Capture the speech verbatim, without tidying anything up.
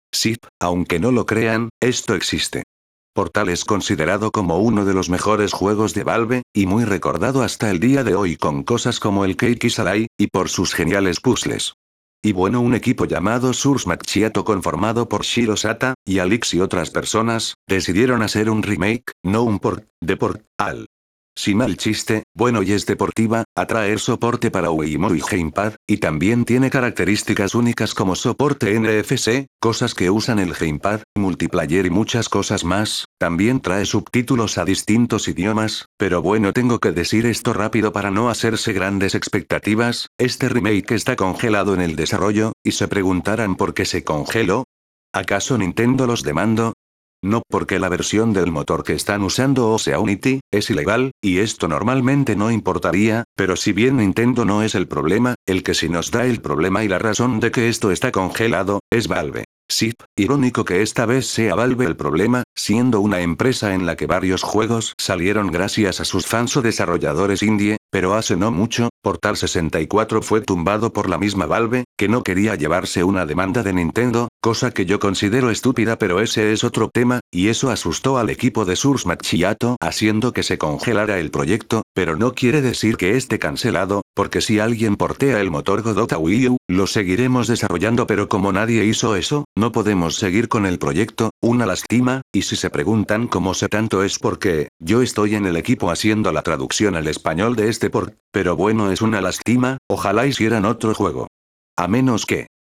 Sí, aunque no lo crean, esto existe. Portal es considerado como uno de los mejores juegos de Valve, y muy recordado hasta el día de hoy con cosas como el Keiki Salai, y por sus geniales puzzles. Y bueno, un equipo llamado Source Macchiato conformado por Shiro Sata, y Alix y otras personas, decidieron hacer un remake, no un port, de Portal. Si mal chiste, bueno y es deportiva, atraer soporte para Wiimote y Gamepad, y también tiene características únicas como soporte N F C, cosas que usan el Gamepad, multiplayer y muchas cosas más, también trae subtítulos a distintos idiomas, pero bueno tengo que decir esto rápido para no hacerse grandes expectativas, este remake está congelado en el desarrollo, y se preguntarán por qué se congeló. ¿Acaso Nintendo los demandó? No, porque la versión del motor que están usando, o sea Unity, es ilegal, y esto normalmente no importaría, pero si bien Nintendo no es el problema, el que sí nos da el problema y la razón de que esto está congelado, es Valve. Sí, irónico que esta vez sea Valve el problema, siendo una empresa en la que varios juegos salieron gracias a sus fans o desarrolladores indie, pero hace no mucho, Portal sesenta y cuatro fue tumbado por la misma Valve, que no quería llevarse una demanda de Nintendo, cosa que yo considero estúpida, pero ese es otro tema, y eso asustó al equipo de Source Macchiato haciendo que se congelara el proyecto, pero no quiere decir que esté cancelado, porque si alguien portea el motor Godot a Wii U, lo seguiremos desarrollando, pero como nadie hizo eso, no podemos seguir con el proyecto, una lástima, y si se preguntan cómo sé tanto es porque, yo estoy en el equipo haciendo la traducción al español de este port, pero bueno es una lástima, ojalá hicieran otro juego. A menos que,